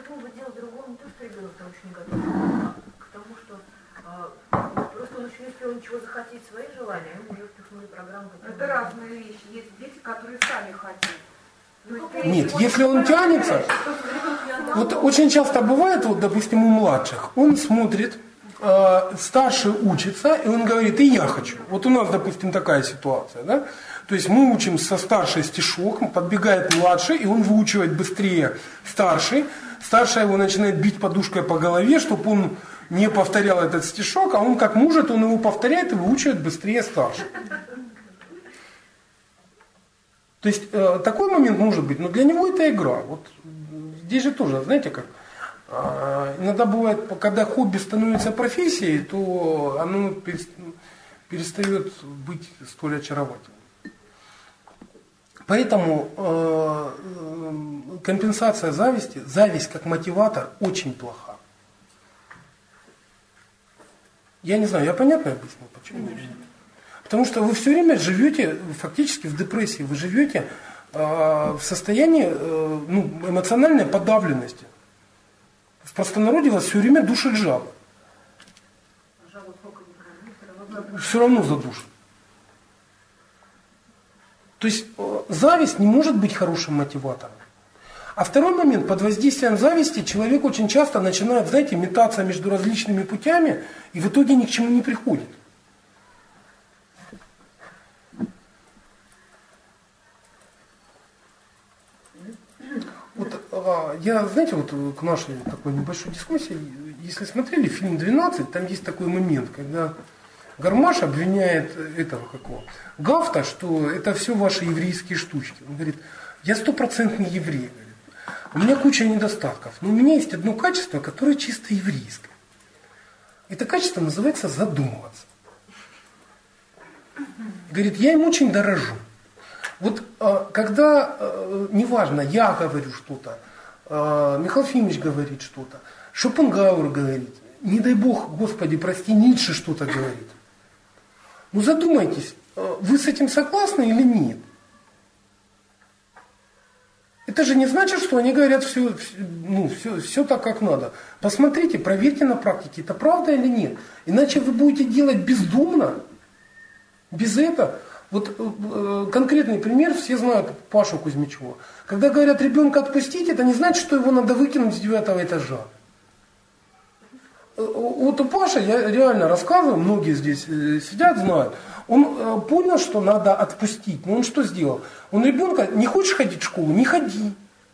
поводу дела другого, не то, что ребенок там еще не готов, а к тому, что просто он еще не успел ничего захотеть, свои желания, ему уже впихнули программу. Это разные вещи. Есть дети, которые сами хотят. Нет, если он тянется, вот очень часто бывает, вот, допустим, у младших, он смотрит, старший учится, и он говорит, и я хочу. Вот у нас, допустим, такая ситуация, да? То есть мы учим со старшей стишок, подбегает младший, и он выучивает быстрее старший. Старшая его начинает бить подушкой по голове, чтобы он не повторял этот стишок, а он как может, он его повторяет и выучивает быстрее старший. То есть такой момент может быть, но для него это игра. Вот здесь же тоже, знаете как, иногда бывает, когда хобби становится профессией, то оно перестает быть столь очаровательным. Поэтому компенсация зависти, зависть как мотиватор очень плоха. Я не знаю, я понятно объяснил, почему? Потому что вы все время живете фактически в депрессии, вы живете в состоянии эмоциональной подавленности. В простонародье вас все время душит жаба. Все равно задушит. То есть зависть не может быть хорошим мотиватором. А второй момент, под воздействием зависти человек очень часто начинает, знаете, метаться между различными путями и в итоге ни к чему не приходит. Вот я, знаете, вот к нашей такой небольшой дискуссии, если смотрели фильм «12», там есть такой момент, когда Гармаш обвиняет этого Гафта, что это все ваши еврейские штучки. Он говорит, я 100% еврей. У меня куча недостатков, но у меня есть одно качество, которое чисто еврейское. Это качество называется задумываться. Говорит, я им очень дорожу. Вот когда, неважно, я говорю что-то, Михаил Ефимович говорит что-то, Шопенгауэр говорит, не дай Бог, Господи, прости, Ницше что-то говорит. Ну задумайтесь, вы с этим согласны или нет? Это же не значит, что они говорят все так, как надо. Посмотрите, проверьте на практике, это правда или нет. Иначе вы будете делать бездумно, без этого. Вот конкретный пример, все знают Пашу Кузьмичева. Когда говорят ребенка отпустить, это не значит, что его надо выкинуть с 9-го этажа. Вот у Паши, я реально рассказываю, многие здесь сидят, знают, он понял, что надо отпустить, но он что сделал? Он ребенка, не хочешь ходить в школу, не ходи.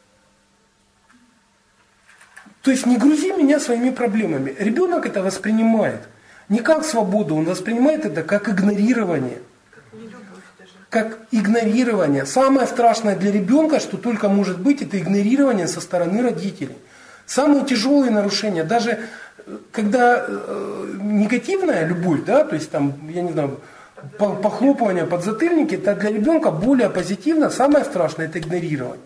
То есть не грузи меня своими проблемами. Ребенок это воспринимает не как свободу, он воспринимает это как игнорирование. Как игнорирование. Самое страшное для ребенка, что только может быть, это игнорирование со стороны родителей. Самые тяжелые нарушения, даже когда негативная любовь, да, то есть там, я не знаю, похлопывание, подзатыльники, это для ребенка более позитивно, самое страшное это игнорирование.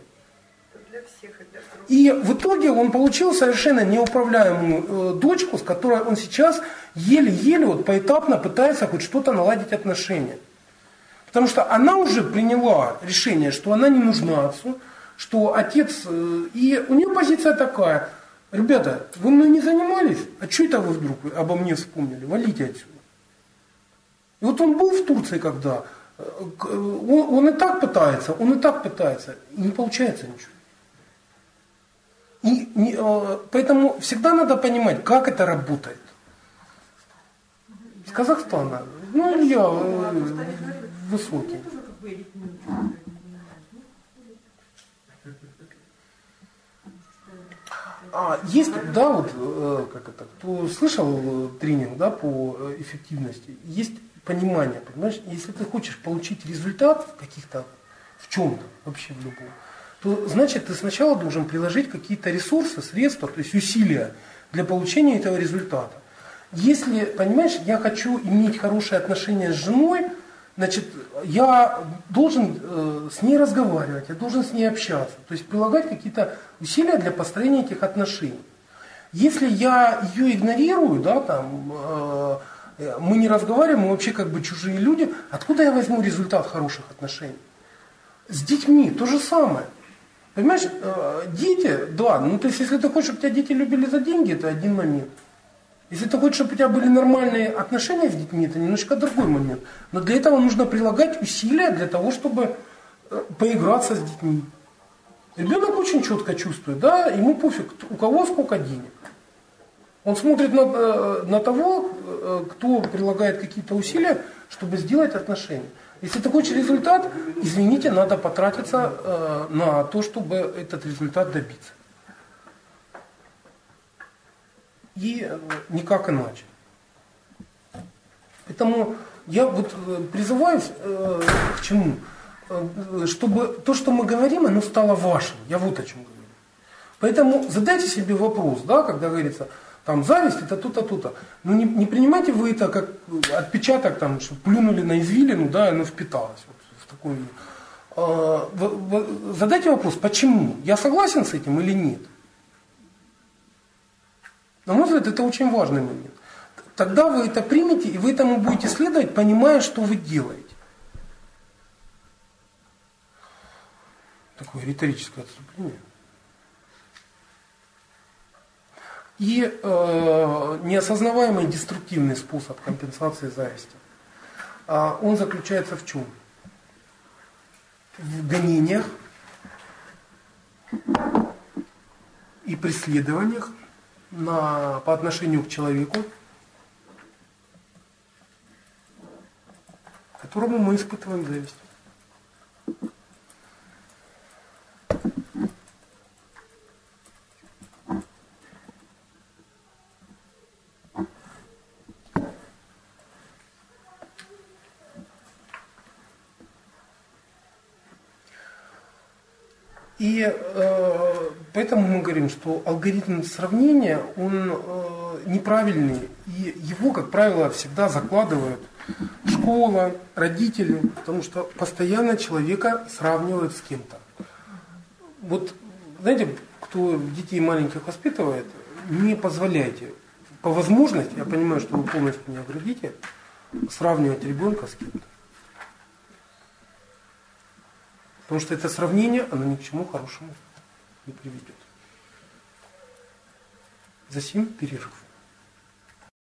И в итоге он получил совершенно неуправляемую дочку, с которой он сейчас еле-еле поэтапно пытается хоть что-то наладить отношения. Потому что она уже приняла решение, что она не нужна отцу, что отец... И у нее позиция такая: ребята, вы мной не занимались, а что это вы вдруг обо мне вспомнили? Валите отсюда. И вот он был в Турции когда, он и так пытается, и не получается ничего. Поэтому всегда надо понимать, как это работает. С Казахстана, я высокий. Есть, да, кто слышал тренинг, да, по эффективности, есть понимание, понимаешь, если ты хочешь получить результат в чем-то, вообще в любом, то значит ты сначала должен приложить какие-то ресурсы, средства, то есть усилия для получения этого результата. Если, понимаешь, я хочу иметь хорошие отношения с женой, значит, я должен с ней разговаривать, я должен с ней общаться, то есть прилагать какие-то усилия для построения этих отношений. Если я ее игнорирую, да, мы не разговариваем, мы вообще как бы чужие люди, откуда я возьму результат хороших отношений? С детьми то же самое. Понимаешь, дети, да, ну то есть если ты хочешь, чтобы тебя дети любили за деньги, это один момент. Если ты хочешь, чтобы у тебя были нормальные отношения с детьми, это немножко другой момент. Но для этого нужно прилагать усилия для того, чтобы поиграться с детьми. Ребенок очень четко чувствует, да, ему пофиг, у кого сколько денег. Он смотрит на того, кто прилагает какие-то усилия, чтобы сделать отношения. Если ты хочешь результат, извините, надо потратиться на то, чтобы этот результат добиться. И никак иначе. Поэтому я вот призываю к чему? Чтобы то, что мы говорим, оно стало вашим. Я вот о чем говорю. Поэтому задайте себе вопрос, да, когда говорится, там зависть это то-то, то-то. Ну не принимайте вы это как отпечаток, там, что плюнули на извилину, да, и оно впиталось. Вот, в такой... Задайте вопрос, почему? Я согласен с этим или нет? На мой взгляд, это очень важный момент. Тогда вы это примете, и вы этому будете следовать, понимая, что вы делаете. Такое риторическое отступление. И неосознаваемый деструктивный способ компенсации зависти. Он заключается в чем? В гонениях и преследованиях по отношению к человеку, которому мы испытываем зависть. И поэтому мы говорим, что алгоритм сравнения, он неправильный, и его, как правило, всегда закладывают школа, родители, потому что постоянно человека сравнивают с кем-то. Вот, знаете, кто детей маленьких воспитывает, не позволяйте, по возможности, я понимаю, что вы полностью не оградите, сравнивать ребенка с кем-то. Потому что это сравнение, оно ни к чему хорошему не приведет. Засим перерыв.